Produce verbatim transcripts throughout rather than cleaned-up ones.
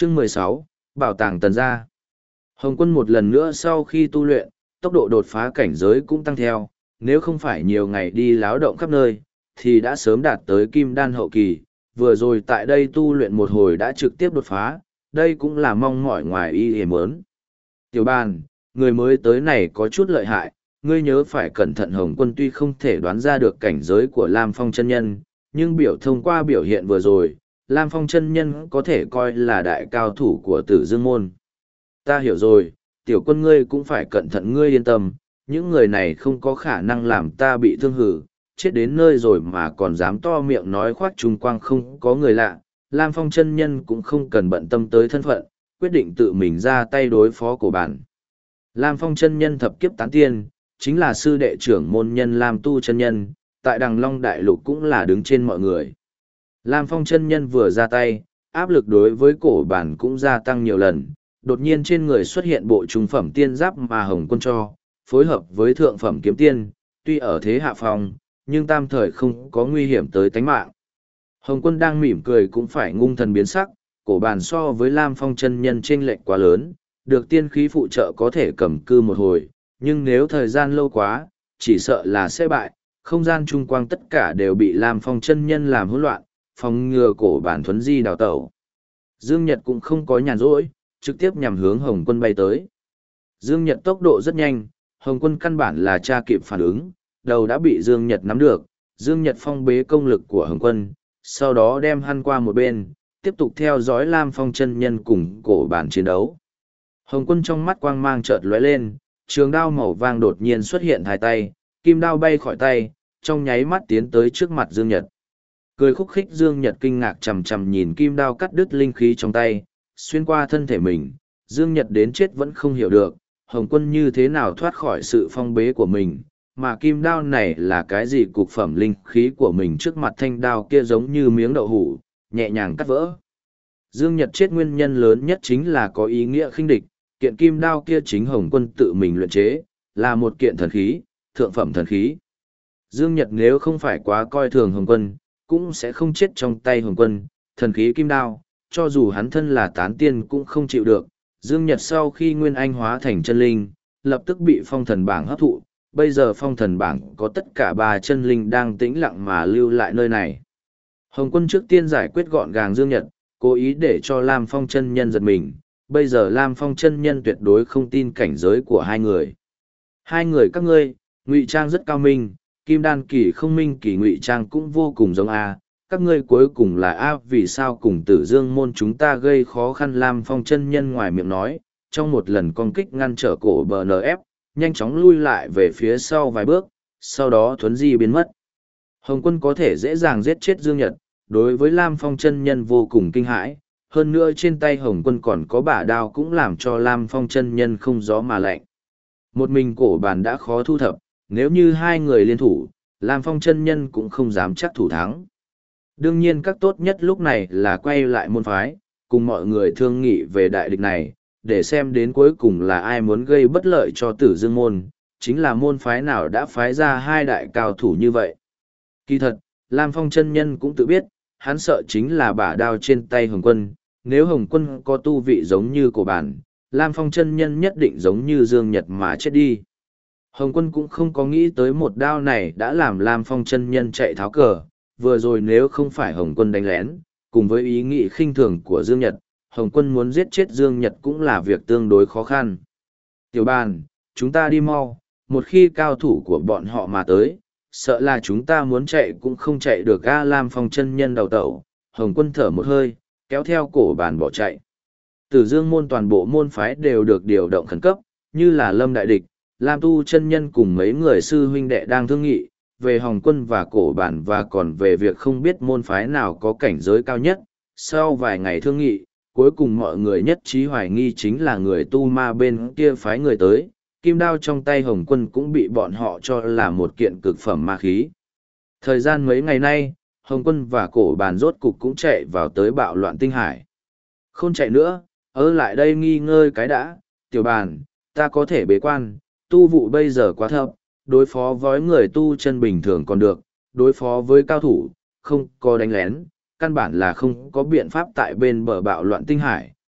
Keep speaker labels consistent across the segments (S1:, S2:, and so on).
S1: Chương mười sáu, Bảo tàng Tần Gia. Hồng Quân một lần nữa sau khi tu luyện, tốc độ đột phá cảnh giới cũng tăng theo, nếu không phải nhiều ngày đi láo động khắp nơi, thì đã sớm đạt tới kim đan hậu kỳ, vừa rồi tại đây tu luyện một hồi đã trực tiếp đột phá, đây cũng là mong mỏi ngoài y hề mớn. Tiểu Bàn, người mới tới này có chút lợi hại, ngươi nhớ phải cẩn thận. Hồng Quân tuy không thể đoán ra được cảnh giới của Lam Phong chân nhân, nhưng biểu thông qua biểu hiện vừa rồi, Lam Phong chân nhân có thể coi là đại cao thủ của Tử Dương môn. Ta hiểu rồi, tiểu quân ngươi cũng phải cẩn thận, ngươi yên tâm, những người này không có khả năng làm ta bị thương hử, chết đến nơi rồi mà còn dám to miệng nói khoác trung quang không có người lạ. Lam Phong chân nhân cũng không cần bận tâm tới thân phận, quyết định tự mình ra tay đối phó Cổ Bản. Lam Phong chân nhân thập kiếp tán tiên, chính là sư đệ trưởng môn nhân Lam Tu chân nhân, tại Đằng Long Đại Lục cũng là đứng trên mọi người. Lam Phong chân nhân vừa ra tay, áp lực đối với Cổ Bản cũng gia tăng nhiều lần, đột nhiên trên người xuất hiện bộ trung phẩm tiên giáp mà Hồng Quân cho, phối hợp với thượng phẩm kiếm tiên, tuy ở thế hạ phong, nhưng tam thời không có nguy hiểm tới tánh mạng. Hồng Quân đang mỉm cười cũng phải ngung thần biến sắc, Cổ Bản so với Lam Phong chân nhân chênh lệch quá lớn, được tiên khí phụ trợ có thể cầm cư một hồi, nhưng nếu thời gian lâu quá, chỉ sợ là sẽ bại, không gian trung quang tất cả đều bị Lam Phong chân nhân làm hỗn loạn, phòng ngừa Cổ Bản thuấn di đào tẩu. Dương Nhật cũng không có nhàn rỗi, trực tiếp nhằm hướng Hồng Quân bay tới. Dương Nhật tốc độ rất nhanh, Hồng Quân căn bản là tra kịp phản ứng, đầu đã bị Dương Nhật nắm được, Dương Nhật phong bế công lực của Hồng Quân, sau đó đem hắn qua một bên, tiếp tục theo dõi Lam Phong chân nhân cùng Cổ Bản chiến đấu. Hồng Quân trong mắt quang mang chợt lóe lên, trường đao màu vàng đột nhiên xuất hiện hai tay, kim đao bay khỏi tay, trong nháy mắt tiến tới trước mặt Dương Nhật. Cười khúc khích Dương Nhật kinh ngạc chằm chằm nhìn kim đao cắt đứt linh khí trong tay, xuyên qua thân thể mình, Dương Nhật đến chết vẫn không hiểu được, Hồng Quân như thế nào thoát khỏi sự phong bế của mình, mà kim đao này là cái gì? Cục phẩm linh khí của mình trước mặt thanh đao kia giống như miếng đậu hủ, nhẹ nhàng cắt vỡ. Dương Nhật chết nguyên nhân lớn nhất chính là có ý nghĩa khinh địch, kiện kim đao kia chính Hồng Quân tự mình luyện chế, là một kiện thần khí, thượng phẩm thần khí. Dương Nhật nếu không phải quá coi thường Hồng Quân, cũng sẽ không chết trong tay Hồng Quân, thần khí kim đao, cho dù hắn thân là tán tiên cũng không chịu được. Dương Nhật sau khi Nguyên Anh hóa thành chân linh, lập tức bị phong thần bảng hấp thụ, bây giờ phong thần bảng có tất cả ba chân linh đang tĩnh lặng mà lưu lại nơi này. Hồng Quân trước tiên giải quyết gọn gàng Dương Nhật, cố ý để cho Lam Phong chân nhân giật mình, bây giờ Lam Phong chân nhân tuyệt đối không tin cảnh giới của hai người. Hai người các ngươi, ngụy trang rất cao minh, kim đan kỳ không minh kỳ ngụy trang cũng vô cùng giống A, các ngươi cuối cùng là A, vì sao cùng Tử Dương môn chúng ta gây khó khăn? Lam Phong chân nhân ngoài miệng nói, trong một lần công kích ngăn trở cổ bê en ép, nhanh chóng lui lại về phía sau vài bước, sau đó thuấn di biến mất. Hồng Quân có thể dễ dàng giết chết Dương Nhật, đối với Lam Phong chân nhân vô cùng kinh hãi, hơn nữa trên tay Hồng Quân còn có bả đao cũng làm cho Lam Phong chân nhân không gió mà lạnh. Một mình Cổ Bản đã khó thu thập, nếu như hai người liên thủ, Lam Phong chân nhân cũng không dám chắc thủ thắng. Đương nhiên các tốt nhất lúc này là quay lại môn phái, cùng mọi người thương nghị về đại địch này, để xem đến cuối cùng là ai muốn gây bất lợi cho Tử Dương môn, chính là môn phái nào đã phái ra hai đại cao thủ như vậy. Kỳ thật, Lam Phong chân nhân cũng tự biết, hắn sợ chính là bả đao trên tay Hồng Quân, nếu Hồng Quân có tu vị giống như Cổ Bản, Lam Phong chân nhân nhất định giống như Dương Nhật mà chết đi. Hồng Quân cũng không có nghĩ tới một đao này đã làm Lam Phong chân nhân chạy tháo cờ, vừa rồi nếu không phải Hồng Quân đánh lén, cùng với ý nghĩ khinh thường của Dương Nhật, Hồng Quân muốn giết chết Dương Nhật cũng là việc tương đối khó khăn. Tiểu Bàn, chúng ta đi mau, một khi cao thủ của bọn họ mà tới, sợ là chúng ta muốn chạy cũng không chạy được. A, Lam Phong chân nhân đầu tẩu, Hồng Quân thở một hơi, kéo theo Cổ Bản bỏ chạy. Tử Dương môn toàn bộ môn phái đều được điều động khẩn cấp, như là Lâm Đại Địch, Lam Tu chân nhân cùng mấy người sư huynh đệ đang thương nghị, về Hồng Quân và Cổ Bản và còn về việc không biết môn phái nào có cảnh giới cao nhất. Sau vài ngày thương nghị, cuối cùng mọi người nhất trí hoài nghi chính là người tu ma bên kia phái người tới, kim đao trong tay Hồng Quân cũng bị bọn họ cho là một kiện cực phẩm ma khí. Thời gian mấy ngày nay, Hồng Quân và Cổ Bản rốt cục cũng chạy vào tới bạo loạn tinh hải. Không chạy nữa, ở lại đây nghi ngơi cái đã. Tiểu Bàn, ta có thể bế quan, tu vụ bây giờ quá thấp, đối phó với người tu chân bình thường còn được, đối phó với cao thủ, không có đánh lén, căn bản là không có biện pháp tại bên bờ bạo loạn tinh hải.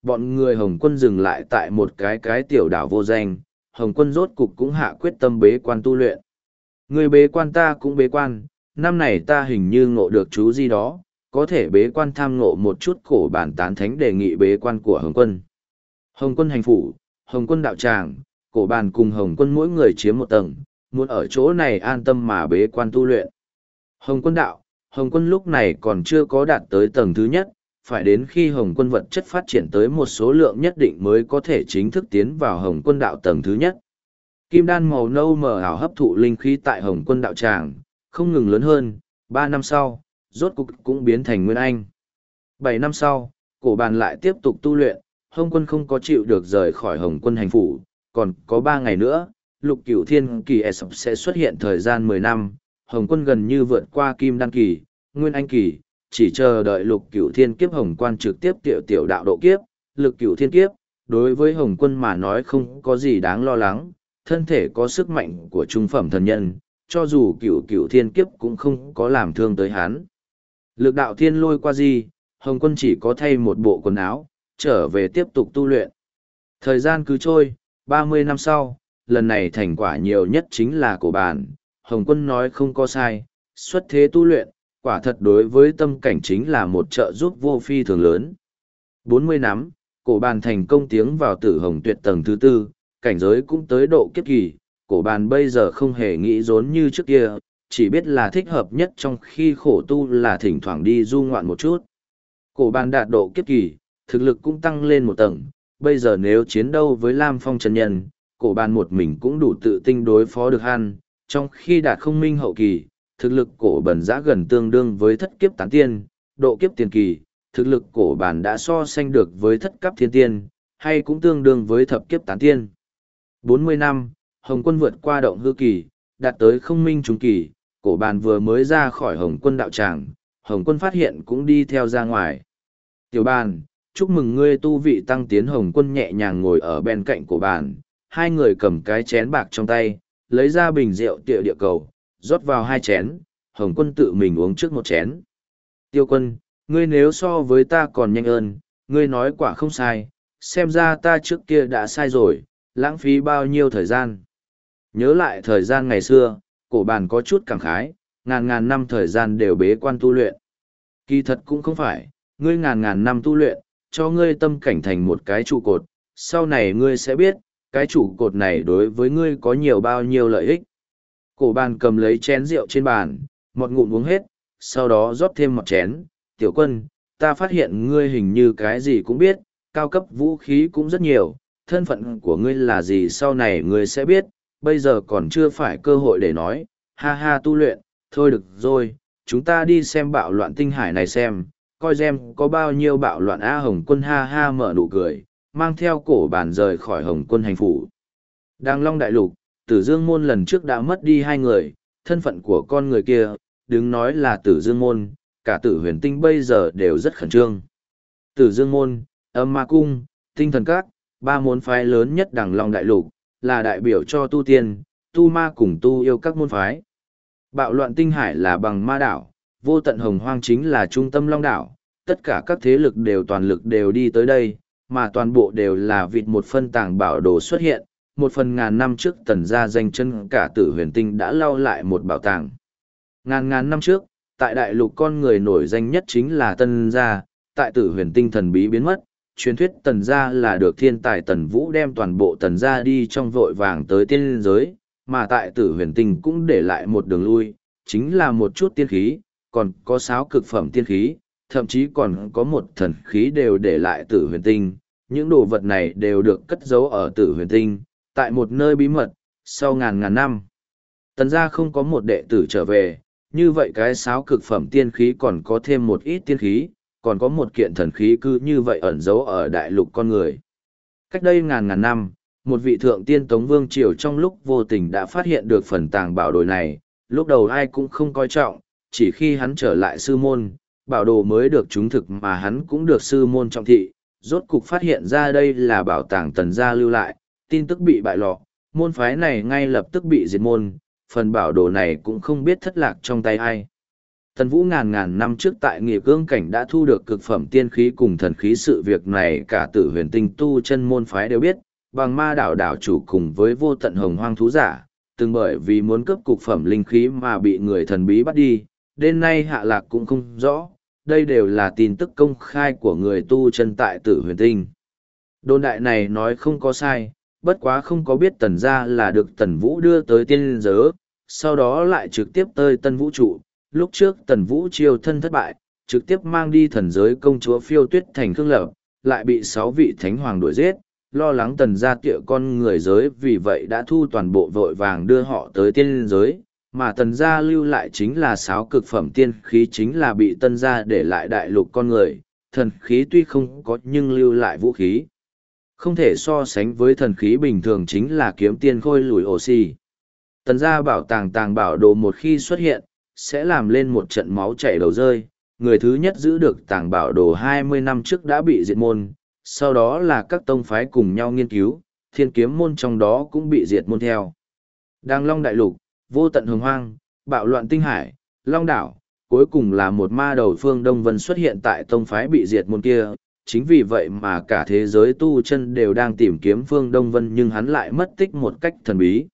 S1: bọn người Hồng quân dừng lại tại một cái cái tiểu đảo vô danh, Hồng quân rốt cục cũng hạ quyết tâm bế quan tu luyện. Người bế quan ta cũng bế quan, năm này ta hình như ngộ được chú gì đó, có thể bế quan tham ngộ một chút cổ bản tán thánh đề nghị bế quan của Hồng quân. Hồng quân hành phủ, Hồng quân đạo tràng, cổ bàn cùng Hồng quân mỗi người chiếm một tầng, muốn ở chỗ này an tâm mà bế quan tu luyện. Hồng quân đạo, Hồng quân lúc này còn chưa có đạt tới tầng thứ nhất, phải đến khi Hồng quân vật chất phát triển tới một số lượng nhất định mới có thể chính thức tiến vào Hồng quân đạo tầng thứ nhất. Kim đan màu nâu mờ ảo hấp thụ linh khí tại Hồng quân đạo tràng, không ngừng lớn hơn, ba năm sau, rốt cục cũng biến thành Nguyên Anh. Bảy năm sau, cổ bàn lại tiếp tục tu luyện, Hồng quân không có chịu được rời khỏi Hồng quân hành phủ, còn có ba ngày nữa, lục cửu thiên kỳ sẽ xuất hiện thời gian mười năm, Hồng quân gần như vượt qua kim đan kỳ, Nguyên Anh kỳ, chỉ chờ đợi lục cửu thiên kiếp Hồng quan trực tiếp tiểu tiểu đạo độ kiếp, lực cửu thiên kiếp, đối với Hồng quân mà nói không có gì đáng lo lắng, thân thể có sức mạnh của trung phẩm thần nhân, cho dù cửu cửu thiên kiếp cũng không có làm thương tới hắn. Lực đạo thiên lôi qua gì, Hồng quân chỉ có thay một bộ quần áo, trở về tiếp tục tu luyện. Thời gian cứ trôi, ba mươi năm sau, lần này thành quả nhiều nhất chính là cổ bàn, Hồng quân nói không có sai, xuất thế tu luyện, quả thật đối với tâm cảnh chính là một trợ giúp vô phi thường lớn. bốn mươi năm, cổ bàn thành công tiến vào tử hồng tuyệt tầng thứ tư, cảnh giới cũng tới độ kiếp kỳ, cổ bàn bây giờ không hề nghĩ rốn như trước kia, chỉ biết là thích hợp nhất trong khi khổ tu là thỉnh thoảng đi du ngoạn một chút. Cổ bàn đạt độ kiếp kỳ, thực lực cũng tăng lên một tầng, bây giờ nếu chiến đấu với Lam Phong chân nhân, cổ bàn một mình cũng đủ tự tin đối phó được hắn, trong khi đạt không minh hậu kỳ, thực lực cổ bần giã gần tương đương với thất kiếp tán tiên, độ kiếp tiền kỳ, thực lực cổ bàn đã so sánh được với thất cấp thiên tiên, hay cũng tương đương với thập kiếp tán tiên. bốn mươi năm, Hồng quân vượt qua động hư kỳ, đạt tới không minh trung kỳ, cổ bàn vừa mới ra khỏi Hồng quân đạo tràng, Hồng quân phát hiện cũng đi theo ra ngoài. Tiểu bàn, chúc mừng ngươi tu vị tăng tiến. Hồng quân nhẹ nhàng ngồi ở bên cạnh cổ bàn, hai người cầm cái chén bạc trong tay, lấy ra bình rượu tịa địa cầu, rót vào hai chén, Hồng quân tự mình uống trước một chén. Tiêu quân, ngươi nếu so với ta còn nhanh hơn, ngươi nói quả không sai, xem ra ta trước kia đã sai rồi, lãng phí bao nhiêu thời gian. Nhớ lại thời gian ngày xưa, cổ bàn có chút cảm khái, ngàn ngàn năm thời gian đều bế quan tu luyện. Kỳ thật cũng không phải, ngươi ngàn ngàn năm tu luyện, cho ngươi tâm cảnh thành một cái trụ cột, sau này ngươi sẽ biết, cái trụ cột này đối với ngươi có nhiều bao nhiêu lợi ích. Cổ bàn cầm lấy chén rượu trên bàn, một ngụm uống hết, sau đó rót thêm một chén. Tiểu quân, ta phát hiện ngươi hình như cái gì cũng biết, cao cấp vũ khí cũng rất nhiều, thân phận của ngươi là gì sau này ngươi sẽ biết, bây giờ còn chưa phải cơ hội để nói, ha ha tu luyện, thôi được rồi, chúng ta đi xem bạo loạn tinh hải này xem, coi xem có bao nhiêu bạo loạn. A Hồng quân ha ha mở nụ cười, mang theo cổ bàn rời khỏi Hồng quân hành phủ. Đàng Long đại lục, Tử Dương môn lần trước đã mất đi hai người, thân phận của con người kia, đừng nói là Tử Dương môn, cả Tử Huyền Tinh bây giờ đều rất khẩn trương. Tử Dương môn, Âm Ma cung, Tinh Thần các, ba môn phái lớn nhất Đàng Long đại lục, là đại biểu cho tu tiên, tu ma cùng tu yêu các môn phái. Bạo loạn tinh hải là bằng ma đảo, vô tận hồng hoang chính là trung tâm long đảo, tất cả các thế lực đều toàn lực đều đi tới đây, mà toàn bộ đều là vịt một phân tàng bảo đồ xuất hiện, một phần ngàn năm trước tần gia danh chân cả Tử Huyền Tinh đã lau lại một bảo tàng. Ngàn ngàn năm trước, tại đại lục con người nổi danh nhất chính là tần gia, tại Tử Huyền Tinh thần bí biến mất, truyền thuyết tần gia là được thiên tài tần vũ đem toàn bộ tần gia đi trong vội vàng tới tiên giới, mà tại Tử Huyền Tinh cũng để lại một đường lui, chính là một chút tiên khí, còn có sáu cực phẩm tiên khí, thậm chí còn có một thần khí đều để lại Tử Huyền Tinh. Những đồ vật này đều được cất giấu ở Tử Huyền Tinh, tại một nơi bí mật, sau ngàn ngàn năm. Tần gia không có một đệ tử trở về, như vậy cái sáu cực phẩm tiên khí còn có thêm một ít tiên khí, còn có một kiện thần khí cứ như vậy ẩn giấu ở đại lục con người. Cách đây ngàn ngàn năm, một vị thượng tiên Tống Vương Triều trong lúc vô tình đã phát hiện được phần tàng bảo đồ này, lúc đầu ai cũng không coi trọng, chỉ khi hắn trở lại sư môn, bảo đồ mới được chứng thực mà hắn cũng được sư môn trọng thị, rốt cục phát hiện ra đây là bảo tàng tần gia lưu lại, tin tức bị bại lộ, môn phái này ngay lập tức bị diệt môn, phần bảo đồ này cũng không biết thất lạc trong tay ai. Tần Vũ ngàn ngàn năm trước tại Nghiệp Cương cảnh đã thu được cực phẩm tiên khí cùng thần khí, sự việc này cả Tử Huyền Tinh tu chân môn phái đều biết, bằng ma đảo đảo chủ cùng với vô tận hồng hoang thú giả, từng bởi vì muốn cướp cục phẩm linh khí mà bị người thần bí bắt đi, đến nay hạ lạc cũng không rõ, đây đều là tin tức công khai của người tu chân tại Tử Huyền Tinh. Đồn đại này nói không có sai, bất quá không có biết Tần gia là được Tần Vũ đưa tới tiên giới, sau đó lại trực tiếp tới Tân Vũ trụ. Lúc trước Tần Vũ chiêu thân thất bại, trực tiếp mang đi thần giới công chúa Phiêu Tuyết thành Khương Lập, lại bị sáu vị thánh hoàng đuổi giết, lo lắng Tần gia tịa con người giới, vì vậy đã thu toàn bộ vội vàng đưa họ tới tiên giới, mà Tần gia lưu lại chính là sáu cực phẩm tiên khí, chính là bị Tân gia để lại đại lục con người, thần khí tuy không có nhưng lưu lại vũ khí. Không thể so sánh với thần khí bình thường, chính là kiếm tiên khôi lùi oxy. Tần gia bảo tàng tàng bảo đồ một khi xuất hiện, sẽ làm lên một trận máu chảy đầu rơi. Người thứ nhất giữ được tàng bảo đồ hai mươi năm trước đã bị diệt môn, sau đó là các tông phái cùng nhau nghiên cứu, thiên kiếm môn trong đó cũng bị diệt môn theo. Đàng Long đại lục, vô tận hồng hoang, bạo loạn tinh hải, Long đảo, cuối cùng là một ma đầu Phương Đông Vân xuất hiện tại tông phái bị diệt môn kia. Chính vì vậy mà cả thế giới tu chân đều đang tìm kiếm Phương Đông Vân, nhưng hắn lại mất tích một cách thần bí.